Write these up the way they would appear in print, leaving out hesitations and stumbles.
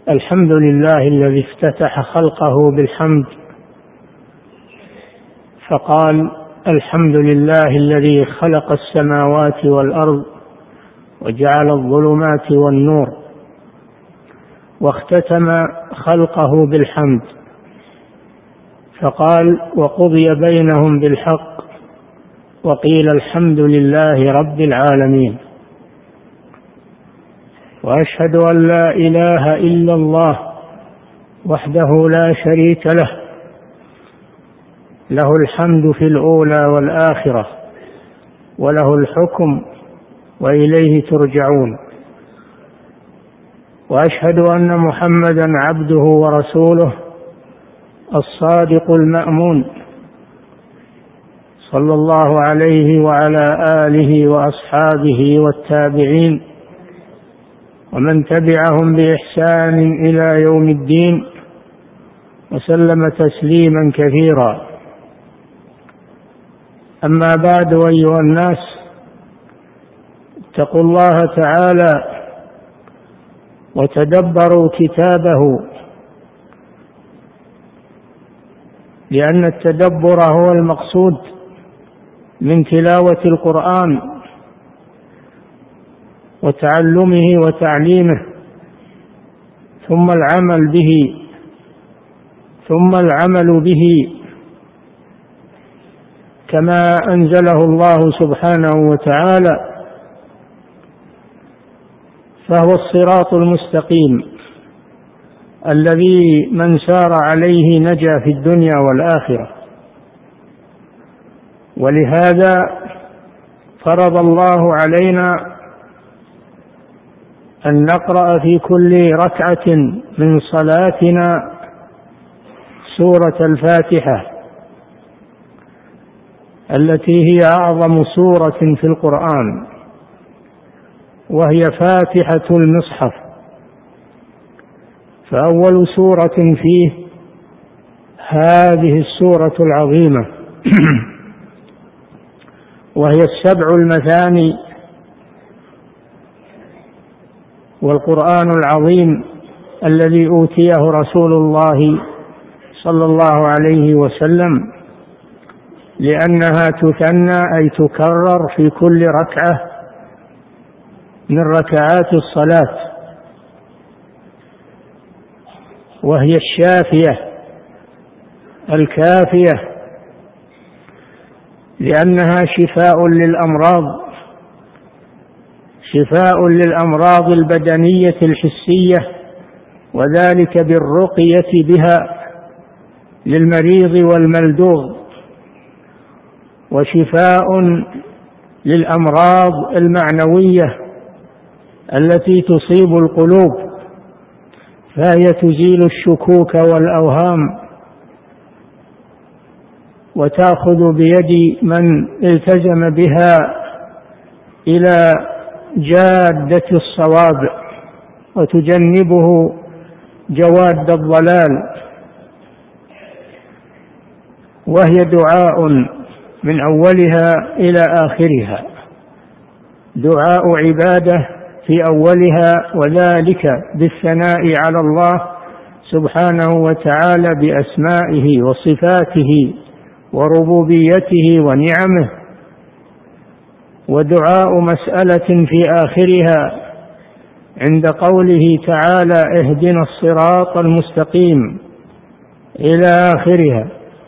الحمد لله الذي افتتح خلقه بالحمد، فقال: الحمد لله الذي خلق السماوات والأرض وجعل الظلمات والنور، واختتم خلقه بالحمد فقال: وقضي بينهم بالحق وقيل الحمد لله رب العالمين. وأشهد أن لا إله إلا الله وحده لا شريك له، له الحمد في الأولى والآخرة وله الحكم وإليه ترجعون. وأشهد أن محمدا عبده ورسوله الصادق المأمون، صلى الله عليه وعلى آله وأصحابه والتابعين ومن تبعهم بإحسان إلى يوم الدين، وسلم تسليما كثيرا. أما بعد، أيها الناس، اتقوا الله تعالى وتدبروا كتابه، لأن التدبر هو المقصود من تلاوة القرآن وتعلمه وتعليمه، ثم العمل به كما أنزله الله سبحانه وتعالى، فهو الصراط المستقيم الذي من سار عليه نجا في الدنيا والآخرة. ولهذا فرض الله علينا أن نقرأ في كل ركعة من صلاتنا سورة الفاتحة، التي هي أعظم سورة في القرآن، وهي فاتحة المصحف، فأول سورة فيه هذه السورة العظيمة وهي 7 المثاني. والقرآن العظيم الذي أوتيه رسول الله صلى الله عليه وسلم، لأنها تثنى أي تكرر في كل ركعة من ركعات الصلاة، وهي الشافية الكافية، لأنها شفاء للأمراض البدنية الحسية، وذلك بالرقية بها للمريض والملدوغ، وشفاء للأمراض المعنوية التي تصيب القلوب، فهي تزيل الشكوك والأوهام، وتأخذ بيد من التزم بها إلى جادة الصواب، وتجنبه جواد الضلال. وهي دعاء من أولها إلى آخرها، دعاء عبادة في أولها، وذلك بالثناء على الله سبحانه وتعالى بأسمائه وصفاته وربوبيته ونعمه، ودعاء مسألة في آخرها عند قوله تعالى: اهدنا الصراط المستقيم، إلى آخرها.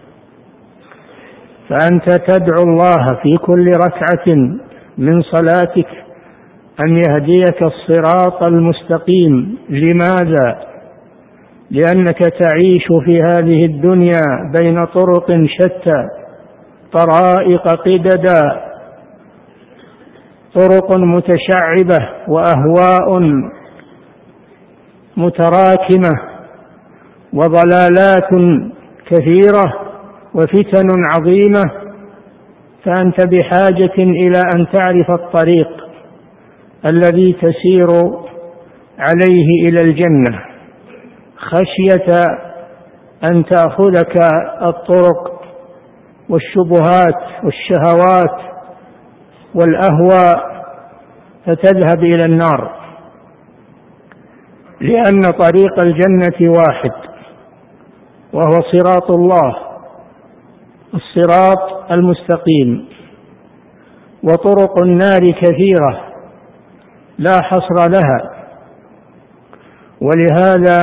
فأنت تدعو الله في كل ركعة من صلاتك أن يهديك الصراط المستقيم. لماذا؟ لأنك تعيش في هذه الدنيا بين طرق شتى، طرائق قددا، طرق متشعبة وأهواء متراكمة وضلالات كثيرة وفتن عظيمة، فأنت بحاجة إلى أن تعرف الطريق الذي تسير عليه إلى الجنة، خشية أن تأخذك الطرق والشبهات والشهوات والأهواء فتذهب إلى النار. لأن طريق الجنة واحد، وهو صراط الله، الصراط المستقيم. وطرق النار كثيرة لا حصر لها، ولهذا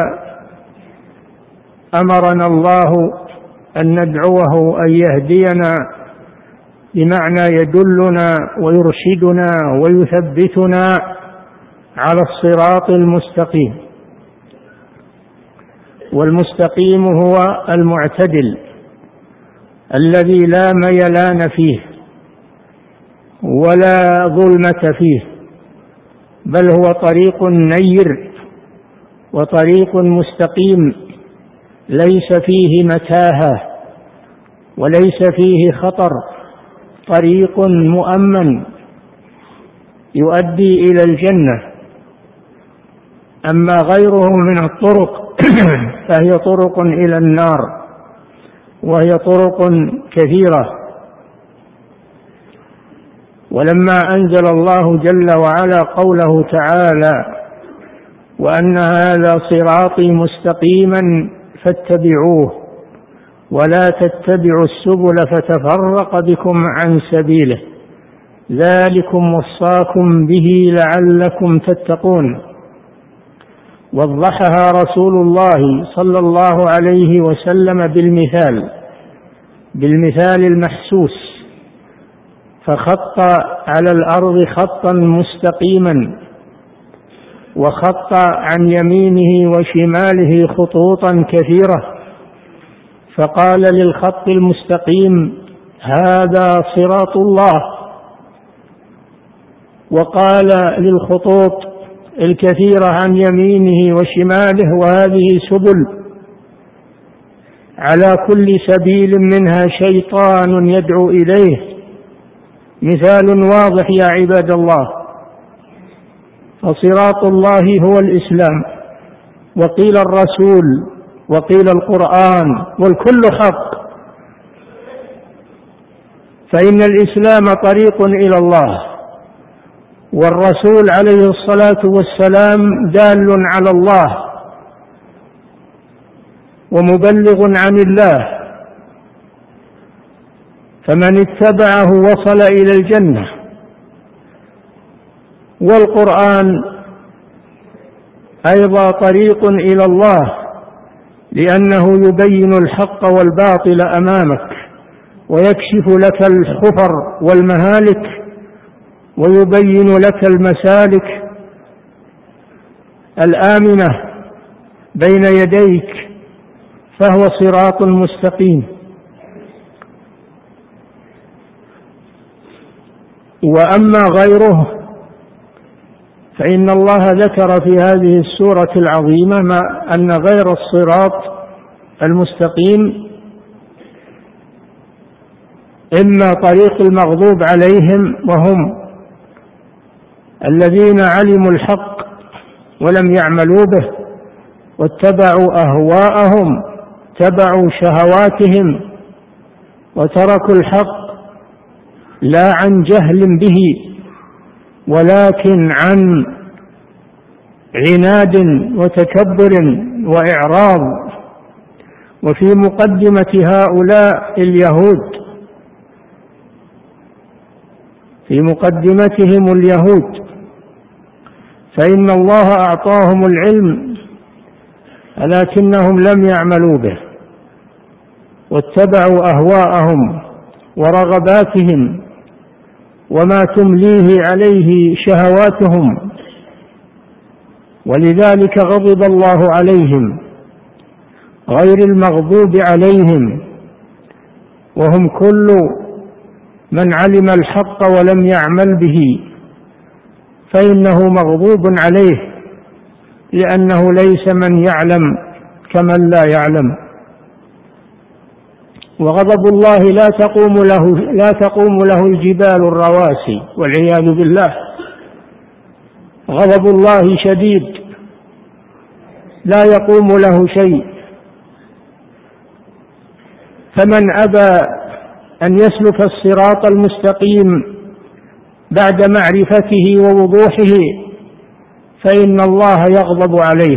أمرنا الله أن ندعوه أن يهدينا، بمعنى يدلنا ويرشدنا ويثبتنا على الصراط المستقيم. والمستقيم هو المعتدل الذي لا ميلان فيه ولا ظلمة فيه، بل هو طريق نير وطريق مستقيم ليس فيه متاهة وليس فيه خطر، طريق مؤمن يؤدي إلى الجنة. أما غيره من الطرق فهي طرق إلى النار، وهي طرق كثيرة. ولما أنزل الله جل وعلا قوله تعالى: وأن هذا صراطي مستقيما فاتبعوه ولا تتبعوا السبل فتفرق بكم عن سبيله ذلكم وصاكم به لعلكم تتقون. وضحها رسول الله صلى الله عليه وسلم بالمثال المحسوس، فخط على الأرض خطا مستقيما، وخط عن يمينه وشماله خطوطا كثيرة، فقال للخط المستقيم: هذا صراط الله. وقال للخطوط الكثيرة عن يمينه وشماله: وهذه سبل، على كل سبيل منها شيطان يدعو إليه. مثال واضح يا عباد الله. فصراط الله هو الإسلام، وقيل الرسول، وقيل القرآن، والكل حق. فإن الإسلام طريق إلى الله، والرسول عليه الصلاة والسلام دال على الله ومبلغ عن الله، فمن اتبعه وصل إلى الجنة. والقرآن أيضا طريق إلى الله، لأنه يبين الحق والباطل أمامك، ويكشف لك الخفر والمهالك، ويبين لك المسالك الآمنة بين يديك، فهو صراط مستقيم. وأما غيره فإن الله ذكر في هذه السورة العظيمة أن غير الصراط المستقيم إما طريق المغضوب عليهم، وهم الذين علموا الحق ولم يعملوا به واتبعوا أهواءهم، تبعوا شهواتهم وتركوا الحق لا عن جهل به ولكن عن عناد وتكبر وإعراض. وفي مقدمة هؤلاء اليهود، في مقدمتهم اليهود، فإن الله أعطاهم العلم لكنهم لم يعملوا به، واتبعوا أهواءهم ورغباتهم وما تمليه عليه شهواتهم، ولذلك غضب الله عليهم، غير المغضوب عليهم، وهم كل من علم الحق ولم يعمل به فإنه مغضوب عليه، لأنه ليس من يعلم كمن لا يعلم. وغضب الله لا تقوم له الجبال الرواسي والعياذ بالله. غضب الله شديد لا يقوم له شيء. فمن أبى أن يسلك الصراط المستقيم بعد معرفته ووضوحه فإن الله يغضب عليه.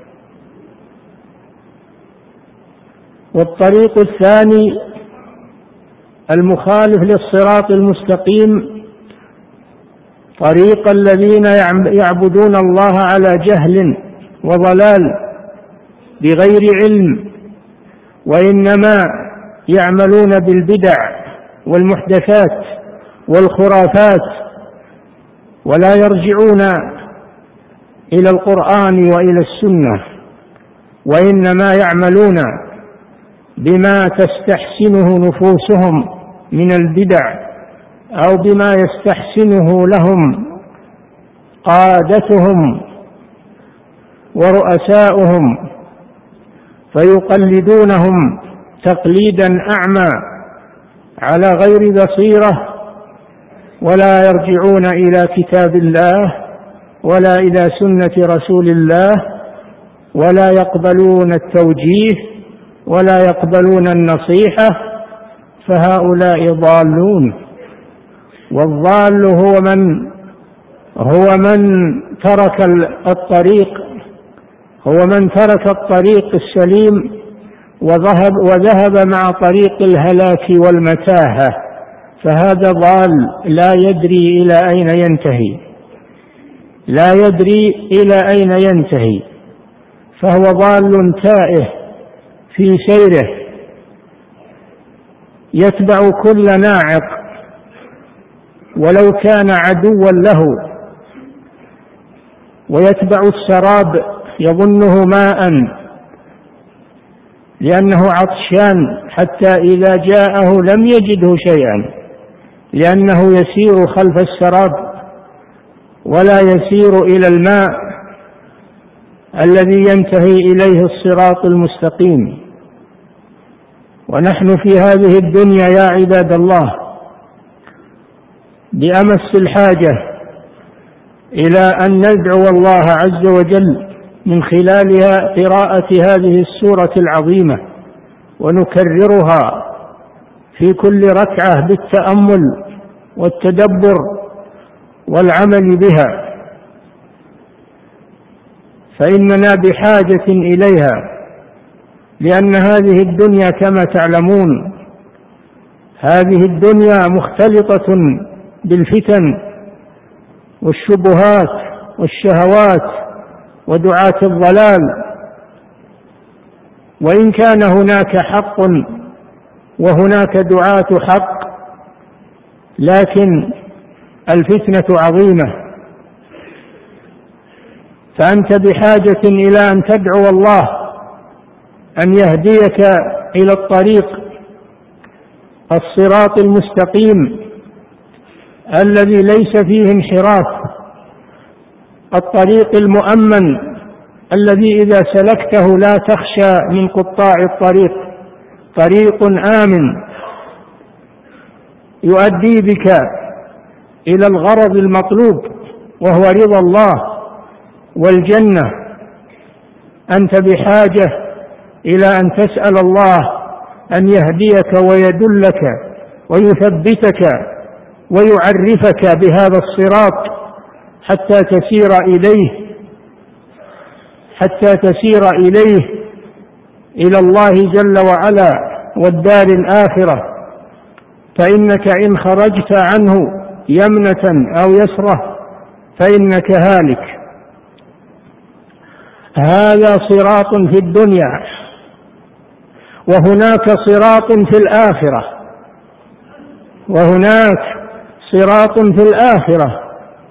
والطريق الثاني المخالف للصراط المستقيم طريق الذين يعبدون الله على جهل وضلال بغير علم، وإنما يعملون بالبدع والمحدثات والخرافات، ولا يرجعون إلى القرآن وإلى السنة، وإنما يعملون بما تستحسنه نفوسهم من البدع أو بما يستحسنه لهم قادتهم ورؤساؤهم، فيقلدونهم تقليدا أعمى على غير بصيرة، ولا يرجعون إلى كتاب الله ولا إلى سنة رسول الله، ولا يقبلون التوجيه ولا يقبلون النصيحة، فهؤلاء ضالون. والضال هو من ترك الطريق، هو من ترك الطريق السليم وذهب مع طريق الهلاك والمتاهة، فهذا ضال لا يدري إلى أين ينتهي، لا يدري إلى أين ينتهي، فهو ضال تائه في سيره، يتبع كل ناعق ولو كان عدوا له، ويتبع السراب يظنه ماء لأنه عطشان، حتى إذا جاءه لم يجده شيئا، لأنه يسير خلف السراب ولا يسير إلى الماء الذي ينتهي إليه الصراط المستقيم. ونحن في هذه الدنيا يا عباد الله بأمس الحاجة إلى أن ندعو الله عز وجل من خلالها قراءة هذه السورة العظيمة، ونكررها في كل ركعة بالتأمل والتدبر والعمل بها، فإننا بحاجة إليها، لأن هذه الدنيا كما تعلمون هذه الدنيا مختلطة بالفتن والشبهات والشهوات ودعاة الضلال، وإن كان هناك حق وهناك دعاة حق، لكن الفتنة عظيمة، فأنت بحاجة إلى أن تدعو الله أن يهديك إلى الطريق الصراط المستقيم الذي ليس فيه انحراف، الطريق المؤمن الذي إذا سلكته لا تخشى من قطاع الطريق، طريق آمن يؤدي بك إلى الغرض المطلوب وهو رضا الله والجنة. أنت بحاجة إلى أن تسأل الله أن يهديك ويدلك ويثبتك ويعرفك بهذا الصراط حتى تسير إليه إلى الله جل وعلا والدار الآخرة، فإنك إن خرجت عنه يمنة أو يسرة فإنك هالك. هذا صراط في الدنيا، وهناك صراط في الآخرة، وهناك صراط في الآخرة،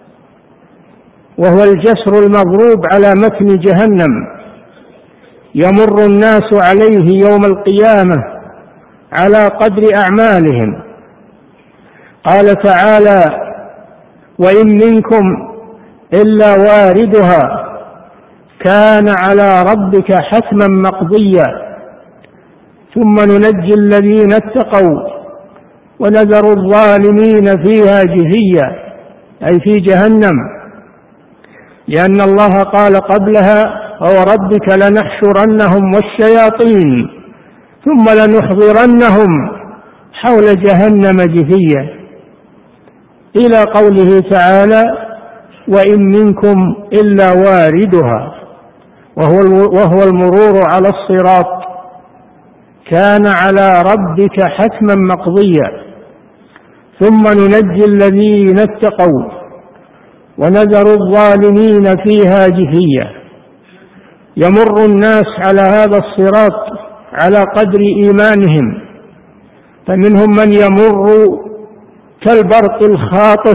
وهو الجسر المضروب على متن جهنم، يمر الناس عليه يوم القيامة على قدر أعمالهم. قال تعالى: وإن منكم إلا واردها كان على ربك حتما مقضيا ثم ننجي الذين اتقوا ونذر الظالمين فيها جثيا، أي في جهنم، لأن الله قال قبلها: فوربك لنحشرنهم والشياطين ثم لنحضرنهم حول جهنم جثيا، إلى قوله تعالى: وإن منكم إلا واردها وهو المرور على الصراط، كان على ربك حتما مقضيا. ثم ننجي الذين اتقوا ونذر الظالمين فيها جثيا. يمر الناس على هذا الصراط على قدر إيمانهم، فمنهم من يمر كالبرق الخاطف،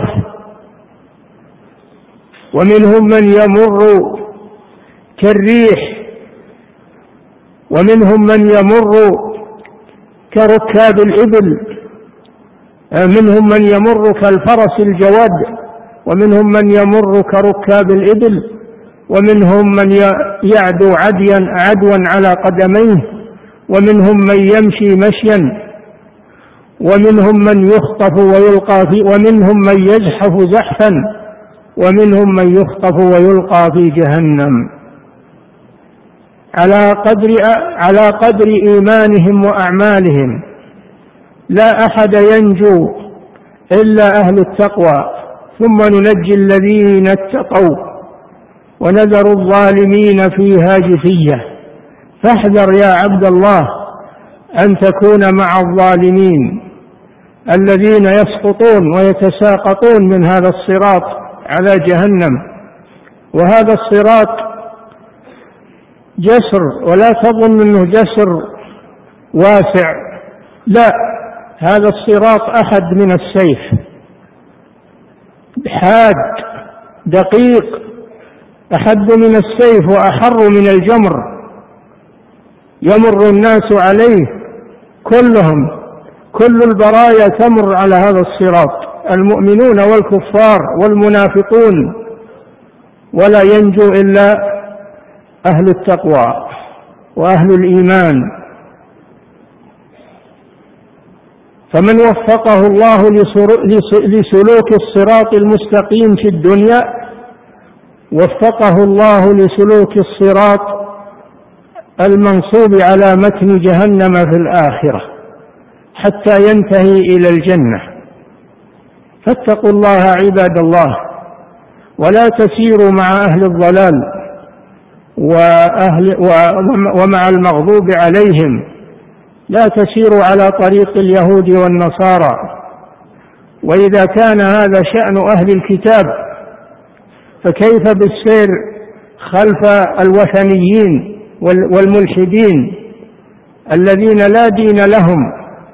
ومنهم من يمر كالريح، ومنهم من يمر كركاب الإبل، منهم من يمر كالفرس الجواد، ومنهم من يمر كركاب الإبل، ومنهم من يعدو عدوا على قدميه، ومنهم من يمشي مشيا، ومنهم من يخطف ويلقى فيه، ومنهم من يزحف زحفا، ومنهم من يخطف ويلقى في جهنم على قدر إيمانهم وأعمالهم. لا أحد ينجو إلا أهل التقوى. ثم ننجي الذين اتقوا ونذر الظالمين فيها جثيا. فاحذر يا عبد الله أن تكون مع الظالمين الذين يسقطون ويتساقطون من هذا الصراط على جهنم. وهذا الصراط جسر، ولا تظن أنه جسر واسع، لا، هذا الصراط أحد من السيف، حاد دقيق، أحد من السيف وأحر من الجمر. يمر الناس عليه كلهم، كل البرايا تمر على هذا الصراط، المؤمنون والكفار والمنافقون، ولا ينجو إلا أهل التقوى وأهل الإيمان. فمن وفقه الله لسلوك الصراط المستقيم في الدنيا وفقه الله لسلوك الصراط المنصوب على متن جهنم في الآخرة حتى ينتهي إلى الجنة. فاتقوا الله عباد الله، ولا تسيروا مع أهل الضلال ومع المغضوب عليهم، لا تسيروا على طريق اليهود والنصارى. وإذا كان هذا شأن أهل الكتاب فكيف بالسير خلف الوثنيين والملحدين الذين لا دين لهم؟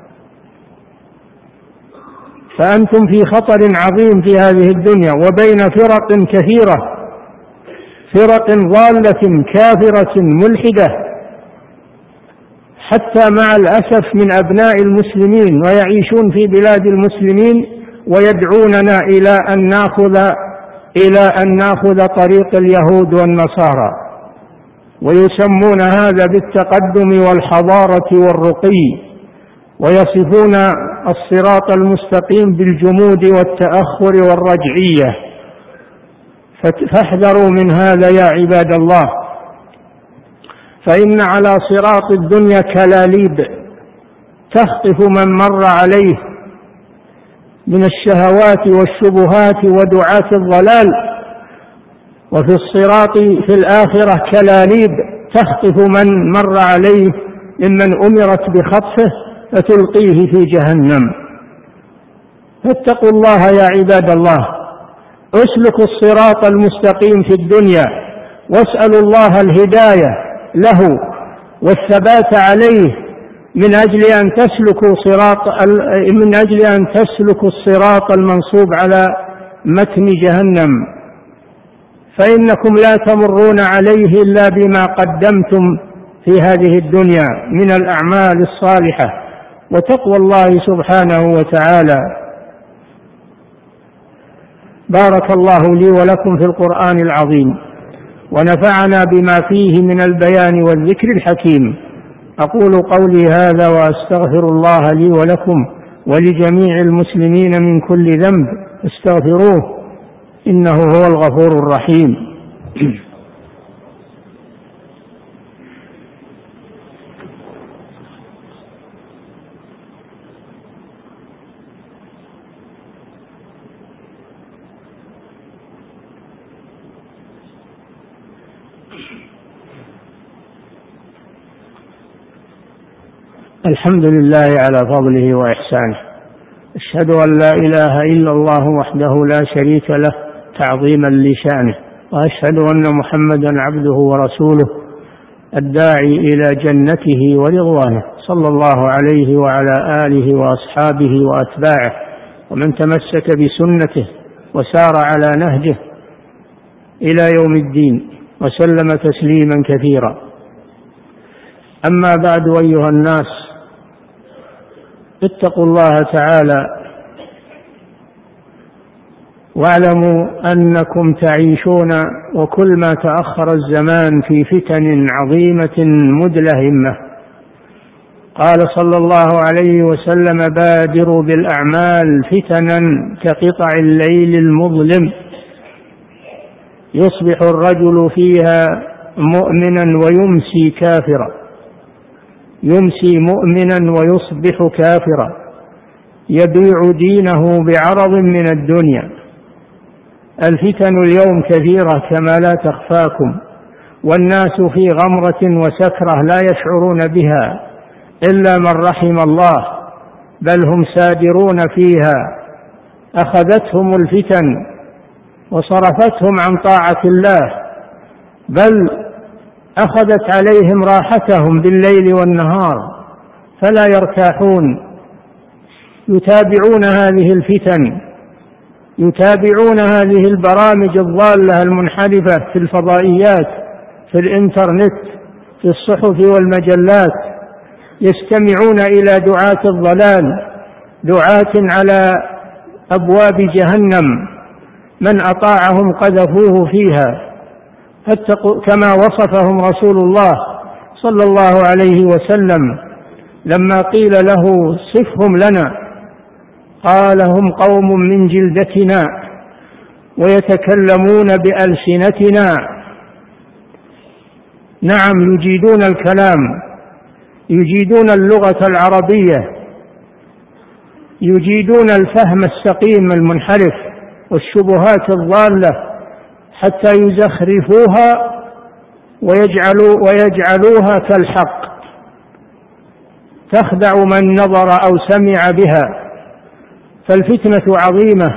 فأنتم في خطر عظيم في هذه الدنيا، وبين فرق كثيرة، فرق ضالة كافرة ملحدة، حتى مع الأسف من أبناء المسلمين ويعيشون في بلاد المسلمين ويدعوننا إلى أن نأخذ طريق اليهود والنصارى، ويسمون هذا بالتقدم والحضارة والرقي، ويصفون الصراط المستقيم بالجمود والتأخر والرجعية. فاحذروا من هذا يا عباد الله، فإن على صراط الدنيا كلاليب تخطف من مر عليه من الشهوات والشبهات ودعاة الضلال، وفي الصراط في الآخرة كلاليب تخطف من مر عليه ممن أمرت بخطفه فتلقيه في جهنم. فاتقوا الله يا عباد الله، اسلكوا الصراط المستقيم في الدنيا، واسألوا الله الهداية له والثبات عليه من أجل أن تسلكوا الصراط المنصوب على متن جهنم، فإنكم لا تمرون عليه إلا بما قدمتم في هذه الدنيا من الأعمال الصالحة وتقوى الله سبحانه وتعالى. بارك الله لي ولكم في القرآن العظيم، ونفعنا بما فيه من البيان والذكر الحكيم. أقول قولي هذا وأستغفر الله لي ولكم ولجميع المسلمين من كل ذنب، استغفروه إنه هو الغفور الرحيم. الحمد لله على فضله وإحسانه، أشهد أن لا إله إلا الله وحده لا شريك له تعظيما لشانه، وأشهد أن محمدا عبده ورسوله الداعي إلى جنته ورضوانه، صلى الله عليه وعلى آله وأصحابه وأتباعه ومن تمسك بسنته وسار على نهجه إلى يوم الدين وسلم تسليما كثيرا. أما بعد، أيها الناس، اتقوا الله تعالى واعلموا أنكم تعيشون وكل ما تأخر الزمان في فتن عظيمة مدلهمة. قال صلى الله عليه وسلم: بادروا بالأعمال فتنا كقطع الليل المظلم، يصبح الرجل فيها مؤمنا ويمسي كافرا، يمسي مؤمنا ويصبح كافرا، يبيع دينه بعرض من الدنيا. الفتن اليوم كثيرة كما لا تخفاكم، والناس في غمرة وسكرة لا يشعرون بها إلا من رحم الله، بل هم سادرون فيها. أخذتهم الفتن وصرفتهم عن طاعة الله، بل أخذت عليهم راحتهم بالليل والنهار، فلا يرتاحون، يتابعون هذه الفتن، يتابعون هذه البرامج الضالة المنحرفة في الفضائيات، في الإنترنت، في الصحف والمجلات، يستمعون إلى دعاة الضلال، دعاة على أبواب جهنم، من أطاعهم قذفوه فيها، كما وصفهم رسول الله صلى الله عليه وسلم لما قيل له: صفهم لنا، قال: هم قوم من جلدتنا ويتكلمون بألسنتنا. نعم، يجيدون الكلام، يجيدون اللغة العربية، يجيدون الفهم السقيم المنحرف والشبهات الضالة حتى يزخرفوها ويجعلوها كالحق، تخدع من نظر أو سمع بها. فالفتنة عظيمة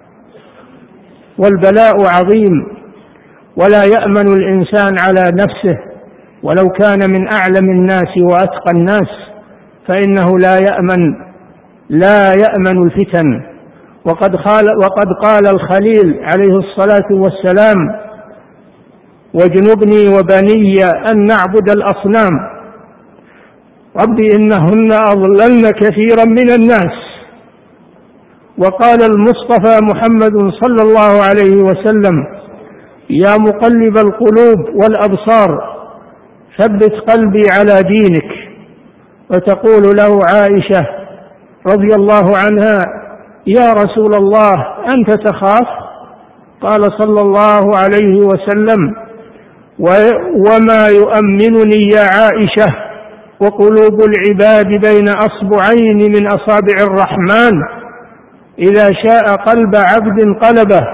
والبلاء عظيم، ولا يأمن الإنسان على نفسه ولو كان من أعلم الناس وأتقى الناس، فإنه لا يأمن الفتن. وقد قال الخليل عليه الصلاة والسلام: واجنبني وبني أن نعبد الأصنام، رب إنهن أضللن كثيرا من الناس. وقال المصطفى محمد صلى الله عليه وسلم: يا مقلب القلوب والأبصار ثبت قلبي على دينك. وتقول له عائشة رضي الله عنها: يا رسول الله أنت تخاف؟ قال صلى الله عليه وسلم: وما يؤمنني يا عائشة وقلوب العباد بين أصبعين من أصابع الرحمن، إذا شاء قلب عبد قلبه.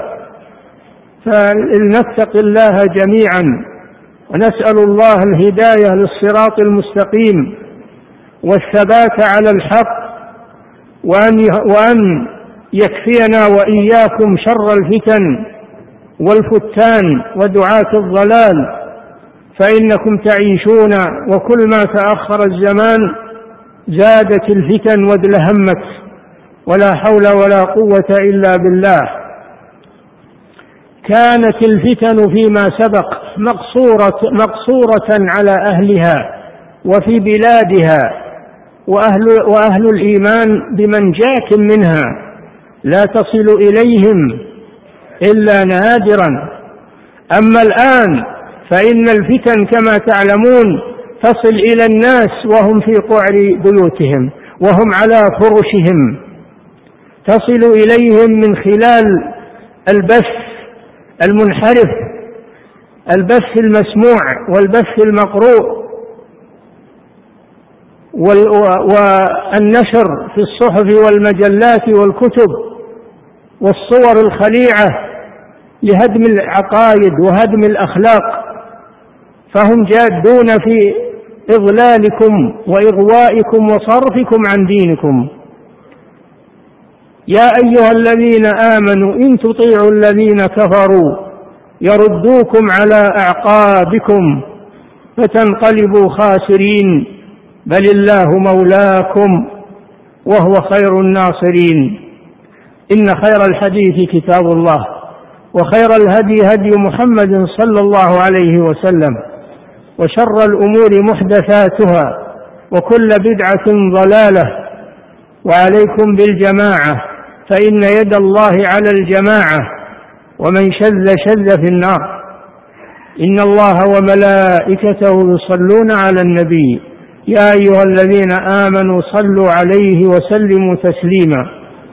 فلنتق الله جميعا ونسأل الله الهداية للصراط المستقيم والثبات على الحق، وأن يكفينا وإياكم شر الفتن والفتان ودعاة الضلال، فإنكم تعيشون وكل ما تأخر الزمان زادت الفتن وادلهمت، ولا حول ولا قوة إلا بالله. كانت الفتن فيما سبق مقصورة على أهلها وفي بلادها، وأهل الإيمان بمنجاة منها لا تصل إليهم إلا نادرا. أما الآن فإن الفتن كما تعلمون تصل إلى الناس وهم في قعر بيوتهم وهم على فرشهم، تصل إليهم من خلال البث المنحرف، البث المسموع والبث المقروء والنشر في الصحف والمجلات والكتب والصور الخليعة لهدم العقائد وهدم الأخلاق. فهم جادون في إضلالكم وإغوائكم وصرفكم عن دينكم. يا أيها الذين آمنوا إن تطيعوا الذين كفروا يردوكم على أعقابكم فتنقلبوا خاسرين، بل الله مولاكم وهو خير الناصرين. إن خير الحديث كتاب الله، وخير الهدي هدي محمد صلى الله عليه وسلم، وشر الأمور محدثاتها، وكل بدعة ضلالة. وعليكم بالجماعة، فإن يد الله على الجماعة، ومن شذ في النار. إن الله وملائكته يصلون على النبي، يا أيها الذين آمنوا صلوا عليه وسلموا تسليما.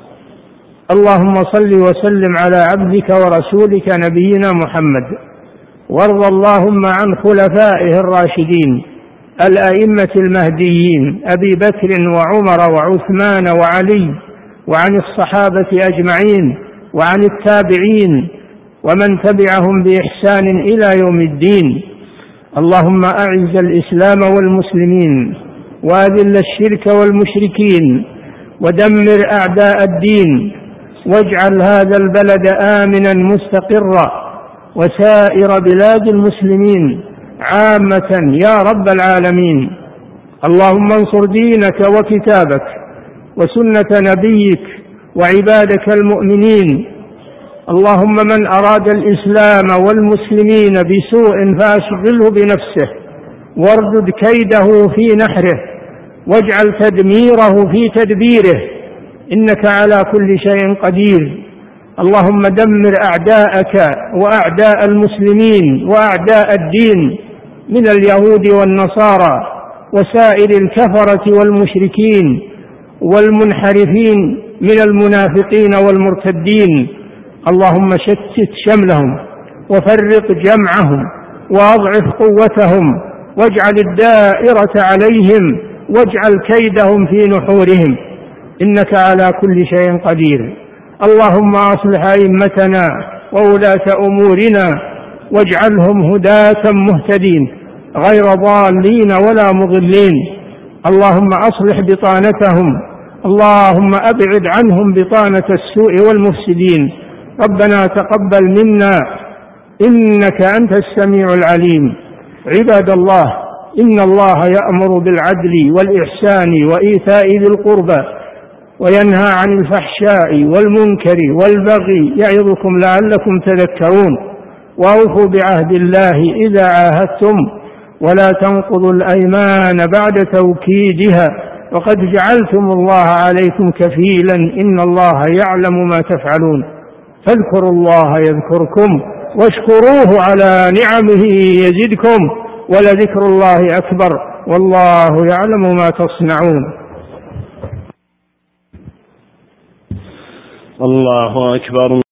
اللهم صل وسلم على عبدك ورسولك نبينا محمد، وارض اللهم عن خلفائه الراشدين الأئمة المهديين أبي بكر وعمر وعثمان وعلي، وعن الصحابة أجمعين، وعن التابعين ومن تبعهم بإحسان إلى يوم الدين. اللهم أعز الإسلام والمسلمين، وأذل الشرك والمشركين، ودمر أعداء الدين، واجعل هذا البلد آمنا مستقرا، وسائر بلاد المسلمين عامة يا رب العالمين. اللهم انصر دينك وكتابك وسنة نبيك وعبادك المؤمنين. اللهم من أراد الإسلام والمسلمين بسوء فأشغله بنفسه، واردد كيده في نحره، واجعل تدميره في تدبيره، إنك على كل شيء قدير. اللهم دمر أعداءك وأعداء المسلمين وأعداء الدين من اليهود والنصارى وسائر الكفرة والمشركين والمنحرفين من المنافقين والمرتدين. اللهم شتت شملهم وفرق جمعهم وأضعف قوتهم، واجعل الدائرة عليهم، واجعل كيدهم في نحورهم، إنك على كل شيء قدير. اللهم أصلح أئمتنا وولاة أمورنا، واجعلهم هداة مهتدين غير ضالين ولا مضلين. اللهم أصلح بطانتهم، اللهم أبعد عنهم بطانة السوء والمفسدين. ربنا تقبل منا إنك أنت السميع العليم. عباد الله، إن الله يأمر بالعدل والإحسان وإيتاء ذي القربى، وينهى عن الفحشاء والمنكر والبغي، يعظكم لعلكم تذكرون. وأوفوا بعهد الله إذا عاهدتم، ولا تنقضوا الأيمان بعد توكيدها، وقد جعلتم الله عليكم كفيلا، إن الله يعلم ما تفعلون. فاذكروا الله يذكركم، واشكروه على نعمه يزدكم، ولذكر الله أكبر، والله يعلم ما تصنعون. الله أكبر.